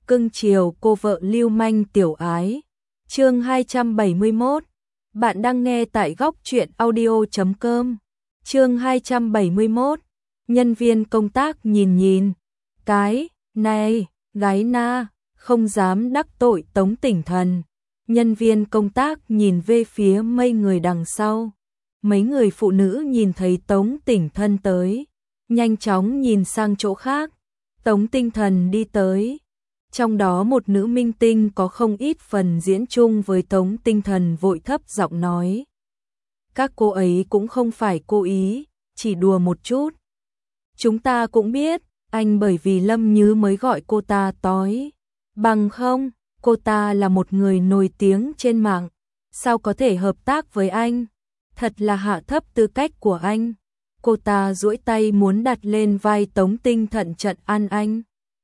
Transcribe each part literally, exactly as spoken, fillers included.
cưng chiều cô vợ lưu manh tiểu ái. Chương hai trăm bảy mươi mốt. Bạn đang nghe tại góc truyện audio chấm com. Chương hai trăm bảy mươi mốt. Nhân viên công tác nhìn nhìn. Cái này, gái na, không dám đắc tội Tống Tỉnh Thần. Nhân viên công tác nhìn về phía mấy người đằng sau. Mấy người phụ nữ nhìn thấy Tống Tỉnh Thân tới, nhanh chóng nhìn sang chỗ khác. Tống Tinh Thần đi tới. Trong đó một nữ minh tinh có không ít phần diễn chung với Tống Tinh Thần vội thấp giọng nói. Các cô ấy cũng không phải cố ý, chỉ đùa một chút. Chúng ta cũng biết, anh bởi vì Lâm Như mới gọi cô ta tối. Bằng không, cô ta là một người nổi tiếng trên mạng. Sao có thể hợp tác với anh? Thật là hạ thấp tư cách của anh. Cô ta duỗi tay muốn đặt lên vai Tống Tinh Thần trận ăn anh.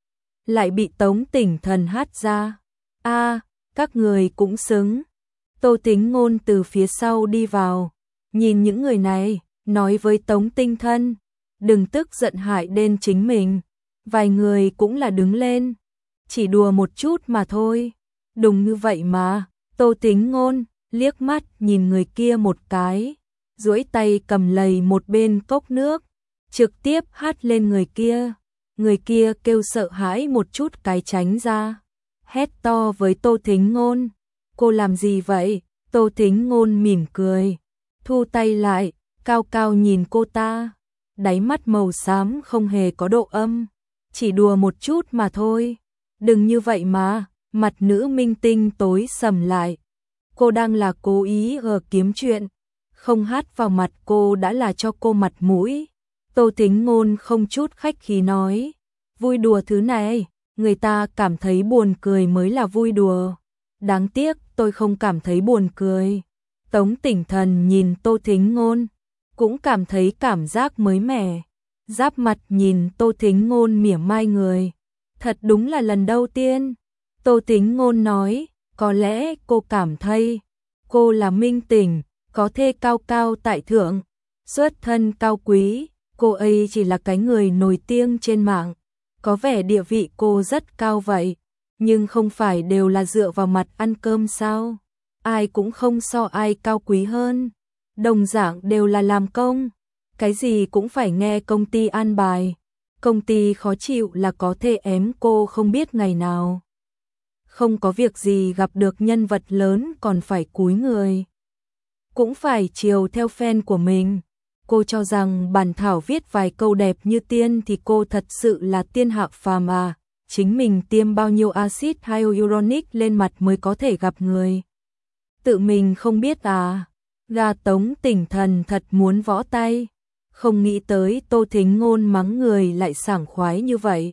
Lại bị Tống Tỉnh Thần hát ra. A, à, các người cũng xứng. Tô Tính Ngôn từ phía sau đi vào, nhìn những người này, nói với Tống Tinh Thần, đừng tức giận hại đến chính mình. Vài người cũng là đứng lên, chỉ đùa một chút mà thôi. Đúng như vậy mà. Tô Tính Ngôn liếc mắt nhìn người kia một cái, duỗi tay cầm lầy một bên cốc nước, trực tiếp hắt lên người kia. Người kia kêu sợ hãi một chút cái tránh ra, hét to với Tô Thính Ngôn. Cô làm gì vậy? Tô Thính Ngôn mỉm cười, thu tay lại, cao cao nhìn cô ta. Đáy mắt màu xám không hề có độ âm, chỉ đùa một chút mà thôi. Đừng như vậy mà. Mặt nữ minh tinh tối sầm lại. Cô đang là cố ý ở kiếm chuyện, không hát vào mặt cô đã là cho cô mặt mũi. Tô Thính Ngôn không chút khách khí nói, vui đùa thứ này, người ta cảm thấy buồn cười mới là vui đùa. Đáng tiếc tôi không cảm thấy buồn cười. Tống Tỉnh Thần nhìn Tô Thính Ngôn, cũng cảm thấy cảm giác mới mẻ. Giáp mặt nhìn Tô Thính Ngôn mỉa mai người. Thật đúng là lần đầu tiên. Tô Thính Ngôn nói, có lẽ cô cảm thấy cô là minh tỉnh, có thể cao cao tại thượng, xuất thân cao quý. Cô ấy chỉ là cái người nổi tiếng trên mạng, có vẻ địa vị cô rất cao vậy, nhưng không phải đều là dựa vào mặt ăn cơm sao? Ai cũng không so ai cao quý hơn, đồng dạng đều là làm công, cái gì cũng phải nghe công ty an bài. Công ty khó chịu là có thể ém cô không biết ngày nào. Không có việc gì gặp được nhân vật lớn còn phải cúi người, cũng phải chiều theo fan của mình. Cô cho rằng bản thảo viết vài câu đẹp như tiên thì cô thật sự là tiên hạ phàm à? Chính mình tiêm bao nhiêu axit hyaluronic lên mặt mới có thể gặp người? Tự mình không biết à? Gà Tống Tỉnh Thần thật muốn võ tay, không nghĩ tới Tô Thính Ngôn mắng người lại sảng khoái như vậy.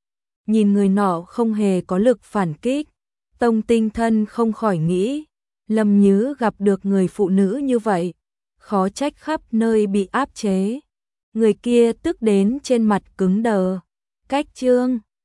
Nhìn người nọ không hề có lực phản kích, Tống Tinh Thần không khỏi nghĩ, Lâm Như gặp được người phụ nữ như vậy, khó trách khắp nơi bị áp chế. Người kia tức đến trên mặt cứng đờ. Cách chương